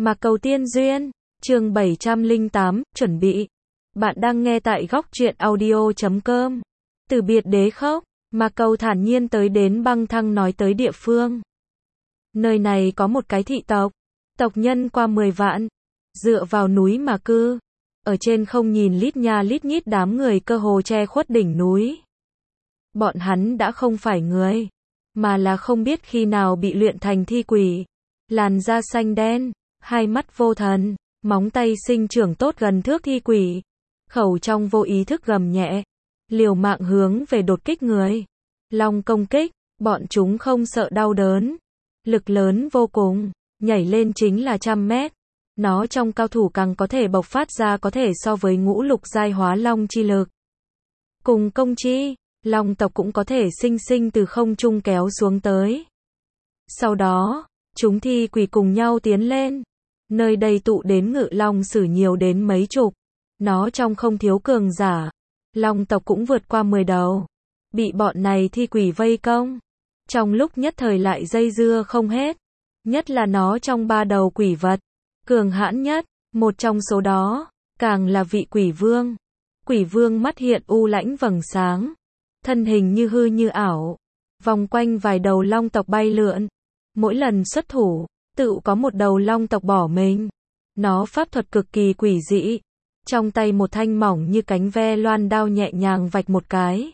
Mạc Cầu Tiên Duyên, chương 708, chuẩn bị. Bạn đang nghe tại góc truyện audio.com. Từ biệt đế khốc, Mạc Cầu thản nhiên tới đến băng thăng nói tới địa phương. Nơi này có một cái thị tộc, tộc nhân qua 10 vạn, dựa vào núi mà cư. Ở trên không nhìn lít nha lít nhít đám người cơ hồ che khuất đỉnh núi. Bọn hắn đã không phải người, mà là không biết khi nào bị luyện thành thi quỷ. Làn da xanh đen, hai mắt vô thần, móng tay sinh trưởng tốt gần thước thi quỷ. Khẩu trong vô ý thức gầm nhẹ, liều mạng hướng về đột kích người. Long công kích, bọn chúng không sợ đau đớn. Lực lớn vô cùng, nhảy lên chính là 100 mét. Nó trong cao thủ càng có thể bộc phát ra có thể so với ngũ lục giai hóa long chi lực. Cùng công chi, long tộc cũng có thể sinh sinh từ không trung kéo xuống tới. Sau đó, chúng thi quỷ cùng nhau tiến lên. Nơi đây tụ đến ngự long sử nhiều đến mấy chục. Nó trong không thiếu cường giả. Long tộc cũng vượt qua 10 đầu. Bị bọn này thi quỷ vây công. Trong lúc nhất thời lại dây dưa không hết. Nhất là nó trong 3 đầu quỷ vật. Cường hãn nhất, một trong số đó, càng là vị quỷ vương. Quỷ vương mắt hiện u lãnh vầng sáng. Thân hình như hư như ảo. Vòng quanh vài đầu long tộc bay lượn. Mỗi lần xuất thủ, tự có một đầu long tộc bỏ mình. Nó pháp thuật cực kỳ quỷ dị. Trong tay một thanh mỏng như cánh ve loan đao nhẹ nhàng vạch một cái.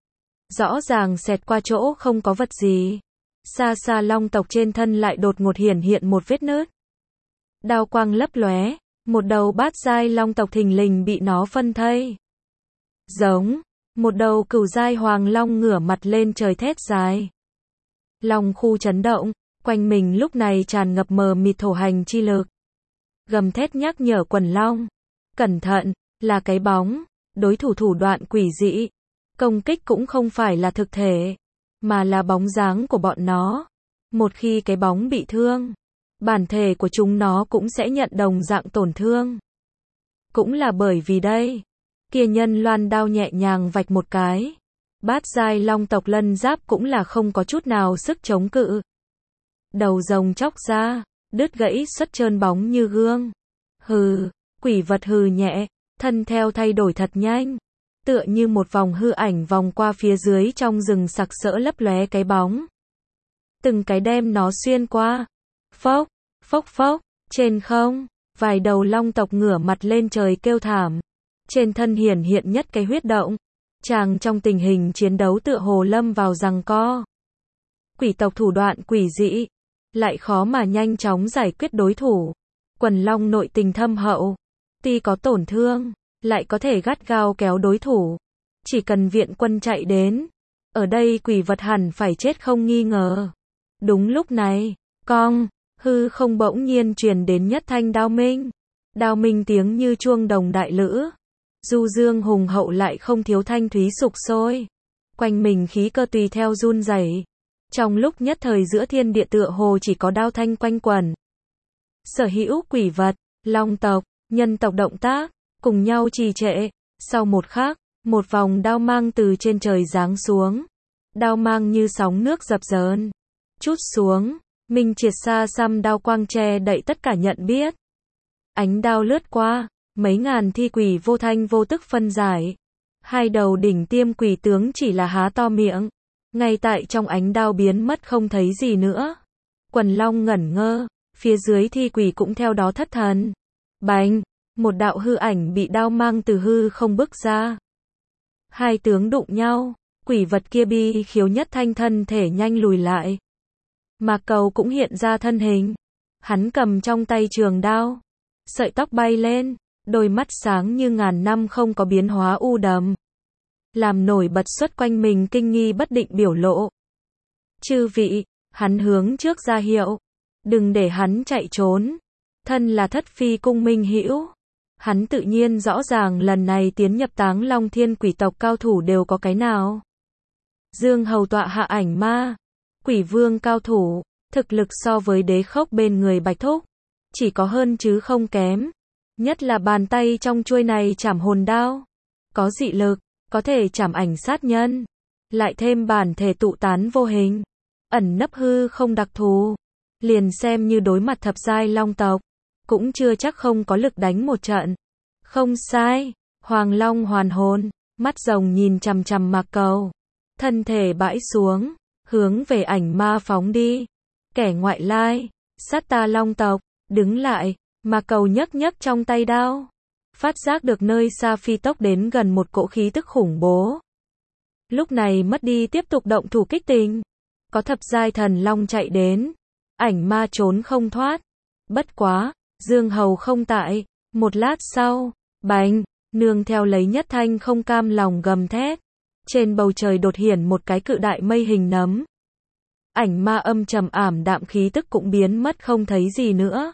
Rõ ràng xẹt qua chỗ không có vật gì. Xa xa long tộc trên thân lại đột ngột hiển hiện một vết nứt. Đao quang lấp lóe, một đầu bát giai long tộc thình lình bị nó phân thây. Giống, một đầu cửu giai hoàng long ngửa mặt lên trời thét dài. Long khu chấn động, quanh mình lúc này tràn ngập mờ mịt thổ hành chi lực. Gầm thét nhắc nhở quần long. Cẩn thận, là cái bóng, đối thủ thủ đoạn quỷ dị. Công kích cũng không phải là thực thể, mà là bóng dáng của bọn nó. Một khi cái bóng bị thương, bản thể của chúng nó cũng sẽ nhận đồng dạng tổn thương. Cũng là bởi vì đây, kia nhân loan đao nhẹ nhàng vạch một cái. Bát giai long tộc lân giáp cũng là không có chút nào sức chống cự. Đầu rồng chóc ra, đứt gãy xuất trơn bóng như gương. Hừ, quỷ vật hừ nhẹ, thân theo thay đổi thật nhanh. Tựa như một vòng hư ảnh vòng qua phía dưới trong rừng sặc sỡ lấp lóe cái bóng. Từng cái đem nó xuyên qua. Phốc, phốc phốc, trên không, vài đầu long tộc ngửa mặt lên trời kêu thảm. Trên thân hiển hiện nhất cái huyết động. Chàng trong tình hình chiến đấu tựa hồ lâm vào giằng co. Quỷ tộc thủ đoạn quỷ dị, lại khó mà nhanh chóng giải quyết đối thủ. Quần long nội tình thâm hậu, tuy có tổn thương, lại có thể gắt gao kéo đối thủ. Chỉ cần viện quân chạy đến, ở đây quỷ vật hẳn phải chết không nghi ngờ. Đúng lúc này, cong, hư không bỗng nhiên truyền đến nhất thanh đao minh. Đao minh tiếng như chuông đồng đại lữ. Du dương hùng hậu lại không thiếu thanh thúy sục sôi. Quanh mình khí cơ tùy theo run rẩy. Trong lúc nhất thời giữa thiên địa tựa hồ chỉ có đao thanh quanh quẩn. Sở hữu quỷ vật, long tộc, nhân tộc động tác, cùng nhau trì trệ. Sau một khắc, một vòng đao mang từ trên trời giáng xuống. Đao mang như sóng nước dập dờn. Chút xuống, minh triệt xa xăm đao quang che đậy tất cả nhận biết. Ánh đao lướt qua, mấy ngàn thi quỷ vô thanh vô tức phân giải. Hai đầu đỉnh tiêm quỷ tướng chỉ là há to miệng. Ngay tại trong ánh đao biến mất không thấy gì nữa. Quần long ngẩn ngơ, phía dưới thi quỷ cũng theo đó thất thần. Bành, một đạo hư ảnh bị đao mang từ hư không bước ra. Hai tướng đụng nhau, quỷ vật kia bi khiếu nhất thanh thân thể nhanh lùi lại. Mạc Cầu cũng hiện ra thân hình. Hắn cầm trong tay trường đao. Sợi tóc bay lên, đôi mắt sáng như ngàn năm không có biến hóa u đầm. Làm nổi bật xuất quanh mình kinh nghi bất định biểu lộ. Chư vị, hắn hướng trước ra hiệu. Đừng để hắn chạy trốn. Thân là thất phi cung minh hữu. Hắn tự nhiên rõ ràng lần này tiến nhập Táng Long Thiên quỷ tộc cao thủ đều có cái nào. Dương hầu tọa hạ ảnh ma. Quỷ vương cao thủ, thực lực so với đế khốc bên người Bạch Thúc. Chỉ có hơn chứ không kém. Nhất là bàn tay trong chuôi này chảm hồn đao. Có dị lực, có thể chảm ảnh sát nhân. Lại thêm bản thể tụ tán vô hình. Ẩn nấp hư không đặc thù. Liền xem như đối mặt thập giai long tộc. cũng chưa chắc không có lực đánh một trận. Không sai, Hoàng Long hoàn hồn, mắt rồng nhìn chằm chằm Mạc Cầu. Thân thể bãi xuống, hướng về ảnh ma phóng đi. Kẻ ngoại lai, sát ta Long tộc, đứng lại, Mạc Cầu nhấc nhấc trong tay đao. Phát giác được nơi xa phi tốc đến gần một cỗ khí tức khủng bố. Lúc này mất đi tiếp tục động thủ kích tình. Có thập giai thần long chạy đến. Ảnh ma trốn không thoát. Bất quá, Dương Hầu không tại. Một lát sau, bành, nương theo lấy nhất thanh không cam lòng gầm thét. Trên bầu trời đột hiển một cái cự đại mây hình nấm. Ảnh ma âm trầm ảm đạm khí tức cũng biến mất không thấy gì nữa.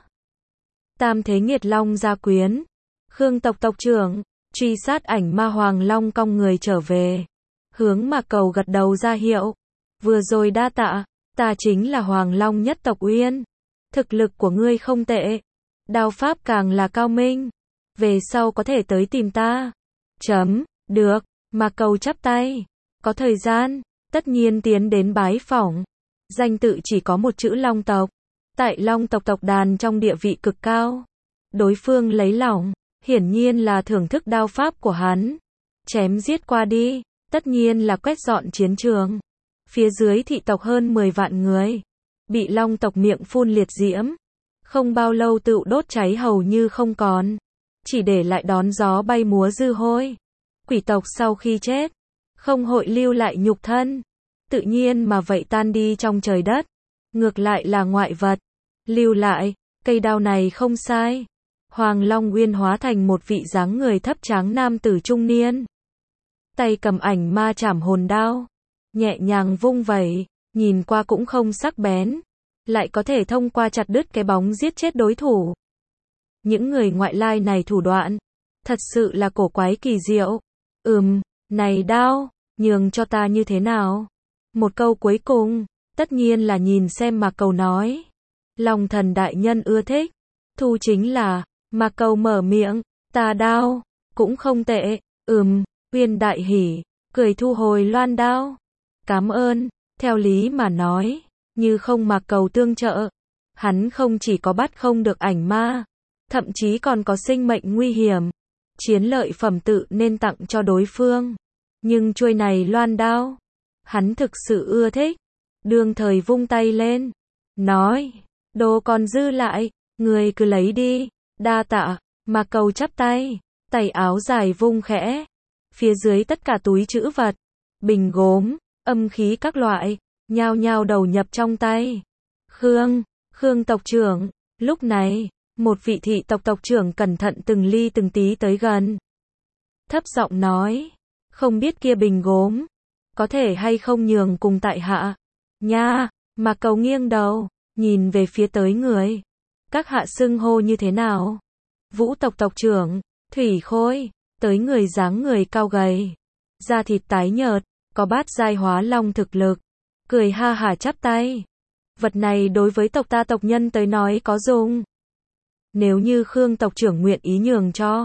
Tam thế nghiệt long gia quyến. Khương tộc tộc trưởng, truy sát ảnh ma Hoàng Long cong người trở về. Hướng Mạc Cầu gật đầu ra hiệu. Vừa rồi đa tạ, ta chính là Hoàng Long nhất tộc Uyên. Thực lực của ngươi không tệ. Đao pháp càng là cao minh. Về sau có thể tới tìm ta. Được, Mạc Cầu chắp tay. Có thời gian, tất nhiên tiến đến bái phỏng. Danh tự chỉ có một chữ Long tộc. Tại Long tộc tộc đàn trong địa vị cực cao. Đối phương lấy lòng, hiển nhiên là thưởng thức đao pháp của hắn. Chém giết qua đi, tất nhiên là quét dọn chiến trường. Phía dưới thị tộc hơn 10 vạn người. Bị Long tộc miệng phun liệt diễm. Không bao lâu tự đốt cháy hầu như không còn. Chỉ để lại đón gió bay múa dư hôi. Quỷ tộc sau khi chết, không hội lưu lại nhục thân. Tự nhiên mà vậy tan đi trong trời đất. Ngược lại là ngoại vật. Lưu lại, cây đao này không sai. Hoàng Long Uyên hóa thành một vị dáng người thấp tráng nam tử trung niên. Tay cầm ảnh ma chảm hồn đao. Nhẹ nhàng vung vẩy, nhìn qua cũng không sắc bén. Lại có thể thông qua chặt đứt cái bóng giết chết đối thủ. Những người ngoại lai này thủ đoạn. Thật sự là cổ quái kỳ diệu. Này đao, nhường cho ta như thế nào? Một câu cuối cùng, tất nhiên là nhìn xem Mạc Cầu nói. Long thần đại nhân ưa thích. Thu chính là, Mạc Cầu mở miệng, ta đao, cũng không tệ. Uyên đại hỉ, cười thu hồi loan đao. Cảm ơn, theo lý mà nói, như không Mạc Cầu tương trợ. Hắn không chỉ có bắt không được ảnh ma, thậm chí còn có sinh mệnh nguy hiểm. Chiến lợi phẩm tự nên tặng cho đối phương. Nhưng chuôi này loan đao, hắn thực sự ưa thích. Đương thời vung tay lên, nói, đồ còn dư lại, người cứ lấy đi, đa tạ. Mạc Cầu chắp tay, tay áo dài vung khẽ. Phía dưới tất cả túi trữ vật, bình gốm, âm khí các loại, nhao nhao đầu nhập trong tay. Khương tộc trưởng, lúc này, một vị thị tộc tộc trưởng cẩn thận từng ly từng tí tới gần. Thấp giọng nói, không biết kia bình gốm, có thể hay không nhường cùng tại hạ. Nha, Mạc Cầu nghiêng đầu, nhìn về phía tới người. Các hạ xưng hô như thế nào? Vũ tộc tộc trưởng, Thủy Khôi, tới người dáng người cao gầy. Da thịt tái nhợt, có bát giai hóa long thực lực. Cười ha hả chắp tay. Vật này đối với tộc ta tộc nhân tới nói có dùng. Nếu như Khương tộc trưởng nguyện ý nhường cho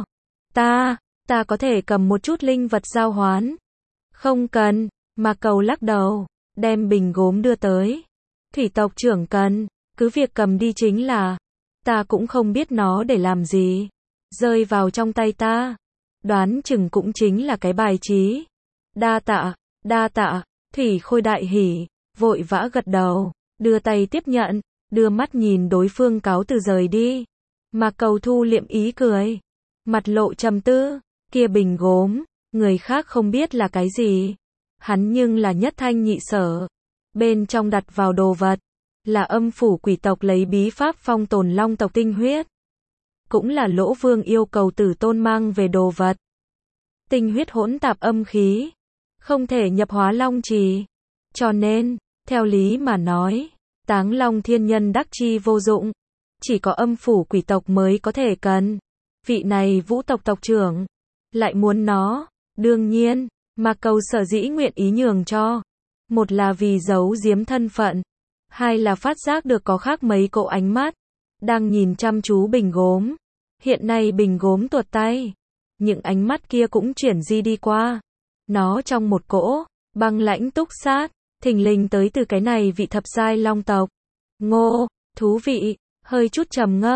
ta có thể cầm một chút linh vật giao hoán. Không cần, Mạc Cầu lắc đầu, đem bình gốm đưa tới. Thủy tộc trưởng cần, cứ việc cầm đi chính là. Ta cũng không biết nó để làm gì. Rơi vào trong tay ta, đoán chừng cũng chính là cái bài trí. Đa tạ, Thủy Khôi đại hỉ, vội vã gật đầu, đưa tay tiếp nhận, đưa mắt nhìn đối phương cáo từ rời đi. Mạc Cầu thu liệm ý cười, mặt lộ trầm tư, kia bình gốm, người khác không biết là cái gì. Hắn nhưng là nhất thanh nhị sở. Bên trong đặt vào đồ vật, là âm phủ quỷ tộc lấy bí pháp phong tồn long tộc tinh huyết. Cũng là Lỗ Vương yêu cầu Tử Tôn mang về đồ vật. Tinh huyết hỗn tạp âm khí, không thể nhập hóa long trì. Cho nên, theo lý mà nói, Táng Long thiên nhân đắc chi vô dụng. Chỉ có âm phủ quỷ tộc mới có thể cần. Vị này Vũ tộc tộc trưởng lại muốn nó. Đương nhiên, Mạc Cầu sở dĩ nguyện ý nhường cho. Một là vì giấu giếm thân phận. Hai là phát giác được có khác mấy cỗ ánh mắt. Đang nhìn chăm chú bình gốm. Hiện nay bình gốm tuột tay. Những ánh mắt kia cũng chuyển di đi qua. Nó trong một cỗ, băng lãnh túc sát. Thình lình tới từ cái này vị thập giai long tộc. Ngô, thú vị. Hơi chút trầm ngâm,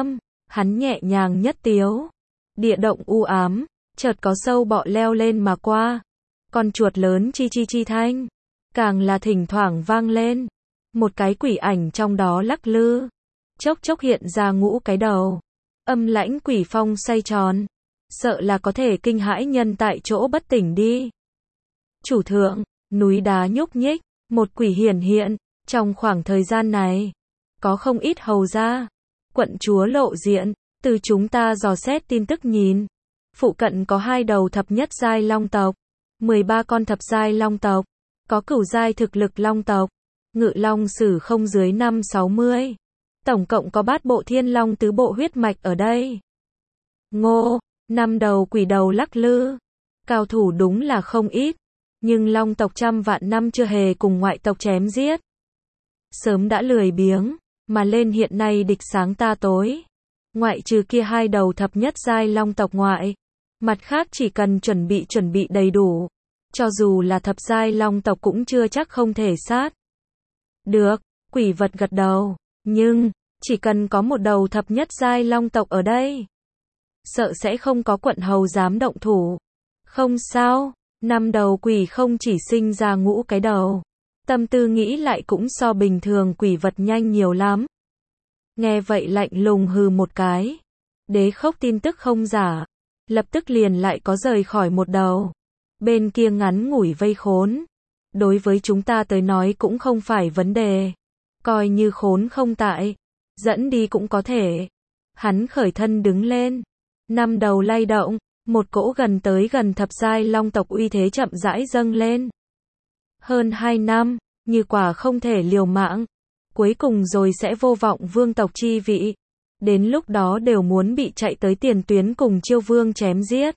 Hắn nhẹ nhàng nhất tiếu. Địa động u ám, chợt có sâu bọ leo lên mà qua. Con chuột lớn chi chi chi thanh. Càng là thỉnh thoảng vang lên. Một cái quỷ ảnh trong đó lắc lư. Chốc chốc hiện ra ngũ cái đầu. Âm lãnh quỷ phong xoay tròn. Sợ là có thể kinh hãi nhân tại chỗ bất tỉnh đi. Chủ thượng, núi đá nhúc nhích, một quỷ hiển hiện. Trong khoảng thời gian này, có không ít hầu gia, quận chúa lộ diện. Từ chúng ta dò xét tin tức nhìn, phụ cận có 2 đầu thập nhất giai long tộc, 13 con thập giai long tộc, có cửu giai thực lực long tộc, ngự long sử không dưới 5-60. Tổng cộng có bát bộ thiên long tứ bộ huyết mạch ở đây. Ngô, 5 đầu quỷ đầu lắc lư. Cao thủ đúng là không ít, nhưng long tộc trăm vạn năm chưa hề cùng ngoại tộc chém giết. Sớm đã lười biếng, mà lên hiện nay địch sáng ta tối. Ngoại trừ kia 2 đầu thập nhất giai long tộc ngoại, mặt khác chỉ cần chuẩn bị đầy đủ, cho dù là thập giai long tộc cũng chưa chắc không thể sát. Được, quỷ vật gật đầu, nhưng chỉ cần có một đầu thập nhất giai long tộc ở đây, sợ sẽ không có quận hầu dám động thủ. Không sao, 5 đầu quỷ không chỉ sinh ra ngũ cái đầu, tâm tư nghĩ lại cũng so bình thường quỷ vật nhanh nhiều lắm. Nghe vậy lạnh lùng hừ một cái. Đế Khốc tin tức không giả, lập tức liền lại có rời khỏi một đầu. Bên kia ngắn ngủi vây khốn, đối với chúng ta tới nói cũng không phải vấn đề. Coi như khốn không tại, dẫn đi cũng có thể. Hắn khởi thân đứng lên, 5 đầu lay động, một cỗ gần tới gần thập giai long tộc uy thế chậm rãi dâng lên. Hơn 2 năm, như quả không thể liều mạng, cuối cùng rồi sẽ vô vọng vương tộc chi vị. Đến lúc đó đều muốn bị chạy tới tiền tuyến cùng Chiêu Vương chém giết.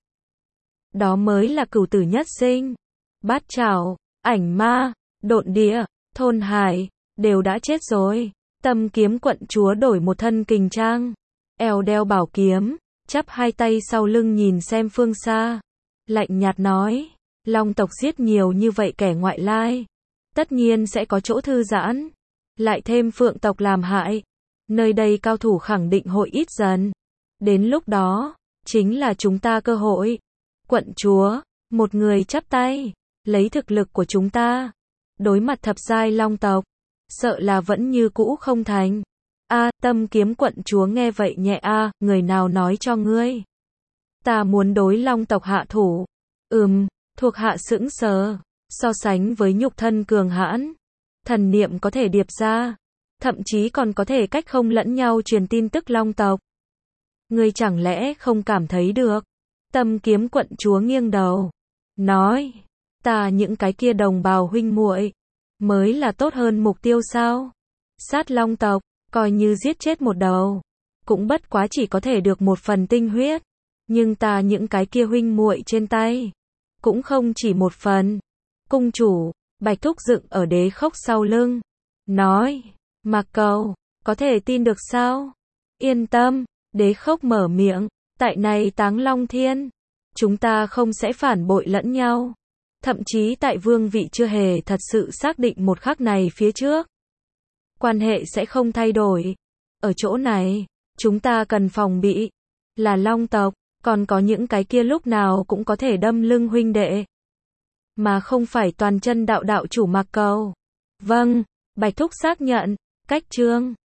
Đó mới là cửu tử nhất sinh. Bát Trảo, Ảnh Ma, Độn Địa, Thôn Hải, đều đã chết rồi. Tâm Kiếm quận chúa đổi một thân kình trang, eo đeo bảo kiếm, chắp 2 tay sau lưng nhìn xem phương xa. Lạnh nhạt nói, long tộc giết nhiều như vậy kẻ ngoại lai, tất nhiên sẽ có chỗ thư giãn. Lại thêm phượng tộc làm hại, nơi đây cao thủ khẳng định hội ít dần. Đến lúc đó, chính là chúng ta cơ hội. Quận chúa, một người chắp tay, lấy thực lực của chúng ta, đối mặt thập giai long tộc, sợ là vẫn như cũ không thành. Tâm Kiếm quận chúa nghe vậy nhẹ người nào nói cho ngươi? Ta muốn đối long tộc hạ thủ. Thuộc hạ sững sờ, so sánh với nhục thân cường hãn, thần niệm có thể điệp ra, thậm chí còn có thể cách không lẫn nhau truyền tin tức long tộc. Ngươi chẳng lẽ không cảm thấy được? Tâm Kiếm quận chúa nghiêng đầu, nói, ta những cái kia đồng bào huynh muội mới là tốt hơn mục tiêu sao? Sát long tộc, coi như giết chết một đầu, cũng bất quá chỉ có thể được một phần tinh huyết, nhưng ta những cái kia huynh muội trên tay, cũng không chỉ một phần. Cung chủ, Bạch Thúc dựng ở Đế Khốc sau lưng, nói, Mạc Cầu, có thể tin được sao? Yên tâm, Đế Khốc mở miệng, tại này Táng Long Thiên, chúng ta không sẽ phản bội lẫn nhau. Thậm chí tại vương vị chưa hề thật sự xác định một khắc này phía trước, quan hệ sẽ không thay đổi. Ở chỗ này, chúng ta cần phòng bị, là long tộc, còn có những cái kia lúc nào cũng có thể đâm lưng huynh đệ, mà không phải toàn chân đạo đạo chủ Mạc Cầu. Vâng, Bạch Thúc xác nhận, cách chương